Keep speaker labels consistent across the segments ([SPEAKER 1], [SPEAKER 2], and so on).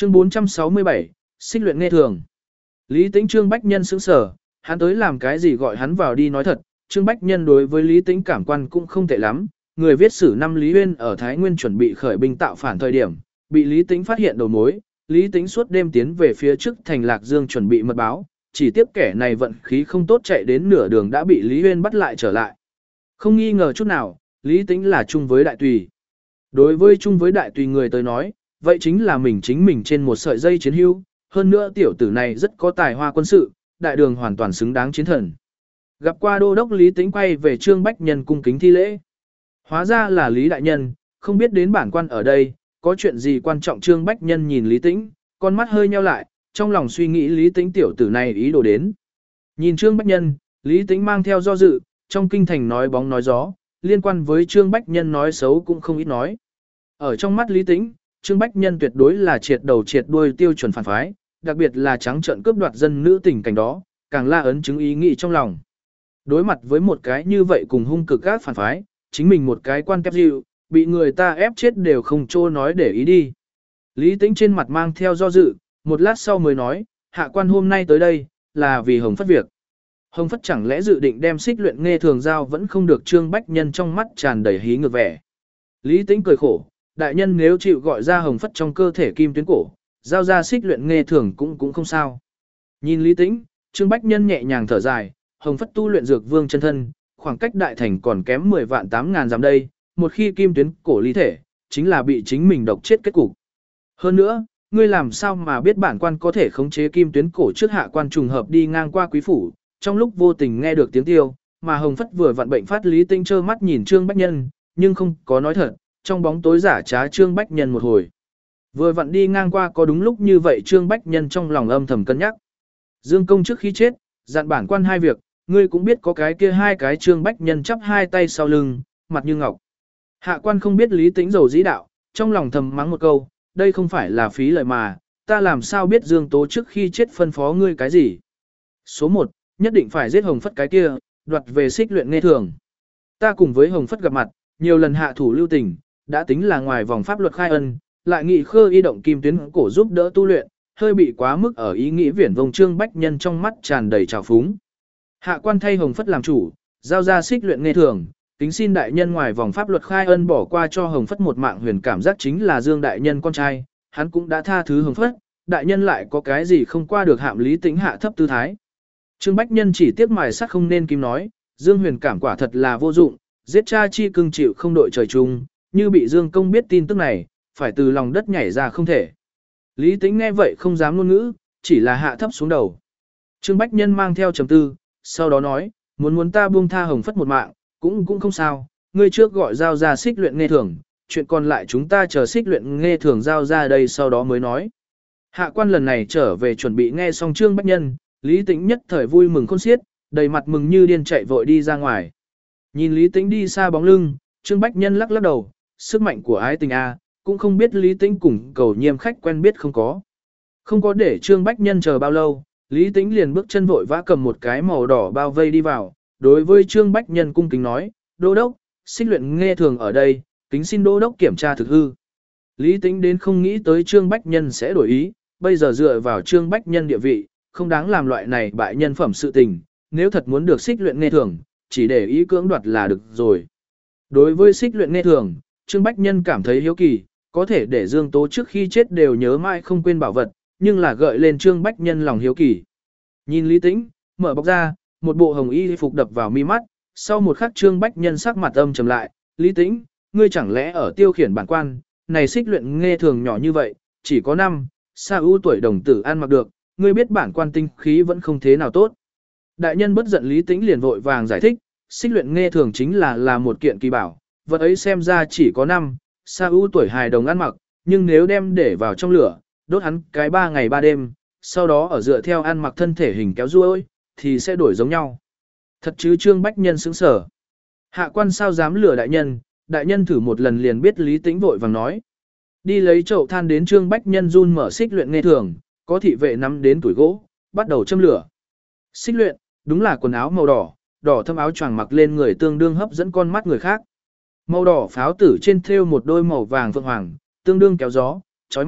[SPEAKER 1] Chương 467, xích luyện nghe thường. Lý Tĩnh Trương Bách Nhân sững sờ, hắn tới làm cái gì gọi hắn vào đi nói thật, Trương Bách Nhân đối với Lý Tĩnh cảm quan cũng không tệ lắm, người viết sử năm Lý Uyên ở Thái Nguyên chuẩn bị khởi binh tạo phản thời điểm, bị Lý Tĩnh phát hiện đầu mối, Lý Tĩnh suốt đêm tiến về phía trước thành Lạc Dương chuẩn bị mật báo, chỉ tiếp kẻ này vận khí không tốt chạy đến nửa đường đã bị Lý Uyên bắt lại trở lại. Không nghi ngờ chút nào, Lý Tĩnh là chung với đại tùy. Đối với chung với đại tùy người tới nói, vậy chính là mình chính mình trên một sợi dây chiến hữu, hơn nữa tiểu tử này rất có tài hoa quân sự, đại đường hoàn toàn xứng đáng chiến thần. Gặp qua đô đốc Lý Tĩnh quay về Trương Bách Nhân cung kính thi lễ. Hóa ra là Lý đại nhân, không biết đến bản quan ở đây, có chuyện gì quan trọng. Trương Bách Nhân nhìn Lý Tĩnh, con mắt hơi nheo lại, trong lòng suy nghĩ Lý Tĩnh tiểu tử này ý đồ đến. Nhìn Trương Bách Nhân, Lý Tĩnh mang theo do dự, trong kinh thành nói bóng nói gió, liên quan với Trương Bách Nhân nói xấu cũng không ít nói. Ở trong mắt Lý Tĩnh, Trương Bách Nhân tuyệt đối là triệt đầu triệt đuôi tiêu chuẩn phản phái, đặc biệt là trắng trợn cướp đoạt dân nữ tình cảnh đó, càng la ấn chứng ý nghĩ trong lòng. Đối mặt với một cái như vậy cùng hung cực các phản phái, chính mình một cái quan kép dịu, bị người ta ép chết đều không trô nói để ý đi. Lý Tĩnh trên mặt mang theo do dự, một lát sau mới nói, hạ quan hôm nay tới đây, là vì Hồng Phất việc. Hồng Phất chẳng lẽ dự định đem xích luyện nghe thường giao vẫn không được. Trương Bách Nhân trong mắt tràn đầy hí ngược vẻ. Lý Tĩnh cười khổ, đại nhân nếu chịu gọi ra Hồng Phất trong cơ thể kim tuyến cổ, giao ra xích luyện nghe thường cũng không sao. Nhìn Lý Tĩnh, Trương Bách Nhân nhẹ nhàng thở dài, Hồng Phất tu luyện dược vương chân thân, khoảng cách đại thành còn kém 10 vạn 8 ngàn dặm đây, một khi kim tuyến cổ ly thể, chính là bị chính mình độc chết kết cục. Hơn nữa, ngươi làm sao mà biết bản quan có thể khống chế kim tuyến cổ trước hạ quan trùng hợp đi ngang qua quý phủ, trong lúc vô tình nghe được tiếng tiêu, mà Hồng Phất vừa vặn bệnh phát. Lý Tĩnh trơ mắt nhìn Trương Bách Nhân, nhưng không có nói thật, trong bóng tối giả trá Trương Bách Nhân một hồi. Vừa vặn đi ngang qua có đúng lúc như vậy. Trương Bách Nhân trong lòng âm thầm cân nhắc. Dương công trước khi chết, dặn bản quan hai việc, ngươi cũng biết có cái kia hai cái. Trương Bách Nhân chắp hai tay sau lưng, mặt như ngọc. Hạ quan không biết Lý Tĩnh dầu dĩ đạo, trong lòng thầm mắng một câu, đây không phải là phí lời mà, ta làm sao biết Dương Tố trước khi chết phân phó ngươi cái gì. Số 1, nhất định phải giết Hồng Phất cái kia, đoạt về xích luyện nghe thường. Ta cùng với Hồng Phất gặp mặt, nhiều lần hạ thủ lưu tình, đã tính là ngoài vòng pháp luật khai ân, lại nghị khơ y động kim tuyến cổ giúp đỡ tu luyện, hơi bị quá mức ở ý nghĩ viển vông. Trương Bách Nhân trong mắt tràn đầy trào phúng. Hạ quan thay Hồng Phất làm chủ, giao ra xích luyện nghe thường, kính xin đại nhân ngoài vòng pháp luật khai ân bỏ qua cho Hồng Phất một mạng. Huyền cảm giác chính là Dương đại nhân con trai, hắn cũng đã tha thứ Hồng Phất, đại nhân lại có cái gì không qua được. Hạm Lý Tĩnh hạ thấp tư thái. Trương Bách Nhân chỉ tiếc mài sắt không nên kim nói, Dương Huyền cảm quả thật là vô dụng, giết cha chi cưng chịu không đội trời chung, như bị Dương công biết tin tức này, phải từ lòng đất nhảy ra không thể. Lý Tĩnh nghe vậy không dám ngôn ngữ, chỉ là hạ thấp xuống đầu. Trương Bách Nhân mang theo trầm tư, sau đó nói, muốn ta buông tha Hồng Phất một mạng, cũng không sao, ngươi trước gọi giao ra xích luyện nghe thường, chuyện còn lại chúng ta chờ xích luyện nghe thường giao ra đây sau đó mới nói. Hạ quan lần này trở về chuẩn bị nghe xong Trương Bách Nhân, Lý Tĩnh nhất thời vui mừng khôn xiết, đầy mặt mừng như điên chạy vội đi ra ngoài. Nhìn Lý Tĩnh đi xa bóng lưng, Trương Bách Nhân lắc lắc đầu, sức mạnh của ái tình a, cũng không biết Lý Tĩnh cùng Cầu Nhiêm khách quen biết không có. Không có để Trương Bách Nhân chờ bao lâu, Lý Tĩnh liền bước chân vội vã cầm một cái màu đỏ bao vây đi vào, đối với Trương Bách Nhân cung kính nói, đô đốc, xích luyện nghe thường ở đây, kính xin đô đốc kiểm tra thực hư. Lý Tĩnh đến không nghĩ tới Trương Bách Nhân sẽ đổi ý, bây giờ dựa vào Trương Bách Nhân địa vị, không đáng làm loại này bại nhân phẩm sự tình, nếu thật muốn được xích luyện nghe thường, chỉ để ý cưỡng đoạt là được rồi. Đối với xích luyện nghe thường, Trương Bách Nhân cảm thấy hiếu kỳ, có thể để Dương Tố trước khi chết đều nhớ mãi không quên bảo vật, nhưng là gợi lên Trương Bách Nhân lòng hiếu kỳ. Nhìn Lý Tĩnh, mở bọc ra, một bộ hồng y phục đập vào mi mắt, sau một khắc Trương Bách Nhân sắc mặt âm trầm lại, Lý Tĩnh, ngươi chẳng lẽ ở tiêu khiển bản quan, này xích luyện nghe thường nhỏ như vậy, chỉ có 5, sa ưu tuổi đồng tử ăn mặc được, ngươi biết bản quan tinh khí vẫn không thế nào tốt. Đại nhân bất giận. Lý Tĩnh liền vội vàng giải thích, xích luyện nghe thường chính là một kiện kỳ bảo, vật ấy xem ra chỉ có 5, sa ưu tuổi hài đồng ăn mặc, nhưng nếu đem để vào trong lửa, đốt hắn cái 3 ngày 3 đêm, sau đó ở dựa theo ăn mặc thân thể hình kéo ruôi, thì sẽ đổi giống nhau. Thật chứ? Trương Bách Nhân sững sờ. Hạ quan sao dám lừa đại nhân thử một lần liền biết. Lý Tĩnh vội vàng nói. Đi lấy chậu than đến. Trương Bách Nhân run mở xích luyện nghe thường, có thị vệ nắm đến tuổi gỗ, bắt đầu châm lửa. Xích luyện, đúng là quần áo màu đỏ, đỏ thâm áo choàng mặc lên người tương đương hấp dẫn con mắt người khác. Màu đỏ pháo tử trên thêu một đôi màu vàng phượng hoàng, tương đương kéo gió, chói mắt,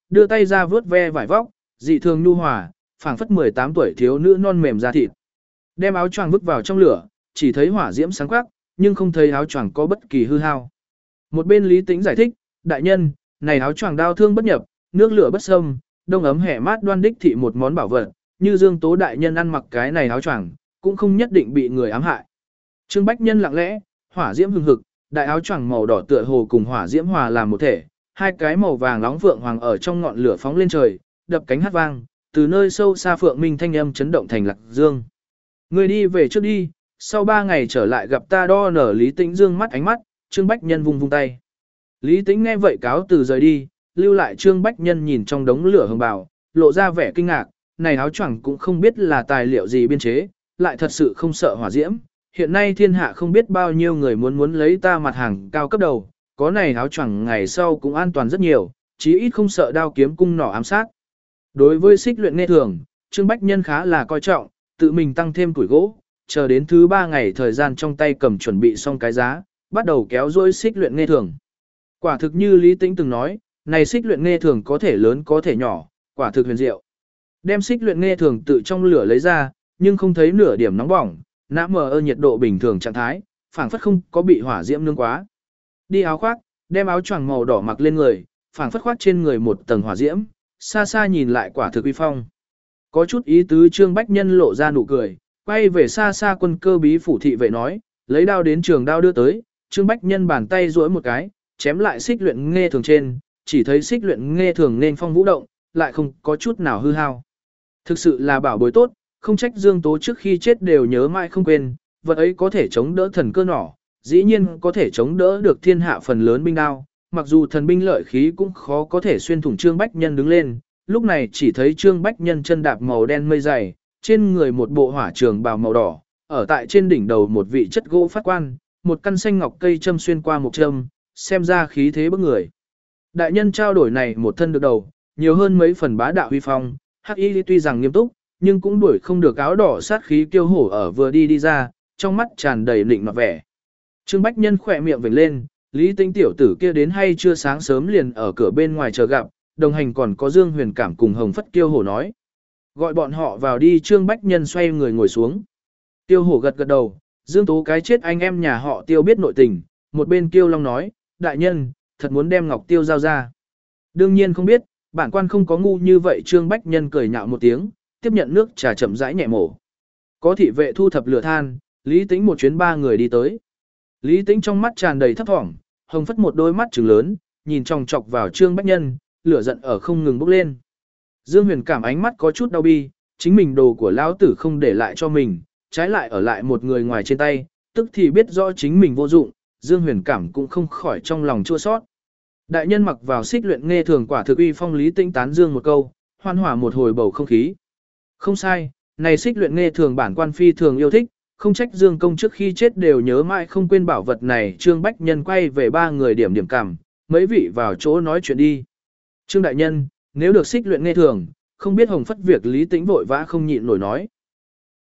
[SPEAKER 1] đưa tay ra vướt ve vải vóc, dị thường nhu hòa, phảng phất 18 tuổi thiếu nữ non mềm da thịt. Đem áo choàng vứt vào trong lửa, chỉ thấy hỏa diễm sáng quắc, nhưng không thấy áo choàng có bất kỳ hư hao. Một bên Lý Tĩnh giải thích, đại nhân, này áo choàng đao thương bất nhập, nước lửa bất xâm, đông ấm hẻ mát đoan đích thị một món bảo vật, như Dương Tố đại nhân ăn mặc cái này áo choàng, cũng không nhất định bị người ám hại. Trương Bách Nhân lặng lẽ, hỏa diễm hừng hực, đại áo choàng màu đỏ tựa hồ cùng hỏa diễm hòa làm một thể, hai cái màu vàng nóng phượng hoàng ở trong ngọn lửa phóng lên trời, đập cánh hát vang, từ nơi sâu xa phượng minh thanh âm chấn động thành Lạc Dương. Người đi về trước đi, sau 3 ngày trở lại gặp ta. Đo nở Lý Tĩnh dương mắt ánh mắt, Trương Bách Nhân vung vung tay. Lý Tĩnh nghe vậy cáo từ rời đi, lưu lại Trương Bách Nhân nhìn trong đống lửa hừng bào, lộ ra vẻ kinh ngạc, này áo choàng cũng không biết là tài liệu gì biên chế, lại thật sự không sợ hỏa diễm. Hiện nay thiên hạ không biết bao nhiêu người muốn lấy ta mặt hàng cao cấp đầu, có này áo choàng ngày sau cũng an toàn rất nhiều, chí ít không sợ đao kiếm cung nỏ ám sát. Đối với xích luyện nghe thường, Trương Bách Nhân khá là coi trọng, tự mình tăng thêm củi gỗ, chờ đến thứ 3 ngày thời gian trong tay cầm chuẩn bị xong cái giá, bắt đầu kéo dôi xích luyện nghe thường. Quả thực như Lý Tĩnh từng nói, này xích luyện nghe thường có thể lớn có thể nhỏ, quả thực huyền diệu. Đem xích luyện nghe thường tự trong lửa lấy ra, nhưng không thấy nửa điểm nóng bỏng, nã mờ ơ nhiệt độ bình thường trạng thái, phảng phất không có bị hỏa diễm nướng quá. Đi áo khoác, đem áo choàng màu đỏ mặc lên người, phảng phất khoác trên người một tầng hỏa diễm, xa xa nhìn lại quả thực uy phong. Có chút ý tứ Trương Bách Nhân lộ ra nụ cười, quay về xa xa quân cơ bí phủ thị vệ nói, lấy đao đến trường đao đưa tới, Trương Bách Nhân bàn tay duỗi một cái, chém lại xích luyện nghe thường trên, chỉ thấy xích luyện nghe thường nên phong vũ động, lại không có chút nào hư hao. Thực sự là bảo bối tốt, không trách Dương Tố trước khi chết đều nhớ mãi không quên, vật ấy có thể chống đỡ thần cơ nỏ, dĩ nhiên có thể chống đỡ được thiên hạ phần lớn binh đao, mặc dù thần binh lợi khí cũng khó có thể xuyên thủng Trương Bách Nhân đứng lên, lúc này chỉ thấy Trương Bách Nhân chân đạp màu đen mây dày, trên người một bộ hỏa trường bào màu đỏ, ở tại trên đỉnh đầu một vị chất gỗ phát quan, một căn xanh ngọc cây châm xuyên qua một châm, xem ra khí thế bức người. Đại nhân trao đổi này một thân được đầu, nhiều hơn mấy phần bá đạo huy phong, Hắc Y tuy rằng nghiêm túc, nhưng cũng đuổi không được áo đỏ sát khí kiêu hổ ở vừa đi ra, trong mắt tràn đầy lịnh nọt vẻ. Trương Bách Nhân khỏe miệng vểnh lên, Lý Tĩnh tiểu tử kia đến hay chưa sáng sớm liền ở cửa bên ngoài chờ gặp, đồng hành còn có Dương Huyền Cảm cùng Hồng Phất kiêu hổ nói. Gọi bọn họ vào đi. Trương Bách Nhân xoay người ngồi xuống. Kiêu hổ gật gật đầu, Dương Tố cái chết anh em nhà họ Tiêu biết nội tình, một bên Kiêu Long nói, đại nhân, thật muốn đem Ngọc Tiêu giao ra. Đương nhiên không biết, bản quan không có ngu như vậy. Trương Bách Nhân cười nhạo một tiếng, tiếp nhận nước trà chậm rãi nhẹ mổ. Có thị vệ thu thập lửa than, Lý Tĩnh một chuyến 3 người đi tới. Lý Tĩnh trong mắt tràn đầy thấp thỏm, Hồng Phất một đôi mắt trừng lớn, nhìn chòng chọc vào Trương Bách Nhân, lửa giận ở không ngừng bốc lên. Dương Huyền Cảm ánh mắt có chút đau bi, chính mình đồ của lão tử không để lại cho mình, trái lại ở lại một người ngoài trên tay, tức thì biết rõ chính mình vô dụng, Dương Huyền Cảm cũng không khỏi trong lòng chua xót. Đại nhân mặc vào xích luyện nghe thường quả thực uy phong. Lý Tĩnh tán dương một câu, hoan hỏa một hồi bầu không khí. Không sai, này xích luyện nghe thường bản quan phi thường yêu thích, không trách Dương công trước khi chết đều nhớ mãi không quên bảo vật này. Trương Bách Nhân quay về 3 người điểm cảm, mấy vị vào chỗ nói chuyện đi. Trương đại nhân, nếu được xích luyện nghe thường, không biết Hồng Phất việc Lý Tĩnh vội vã không nhịn nổi nói.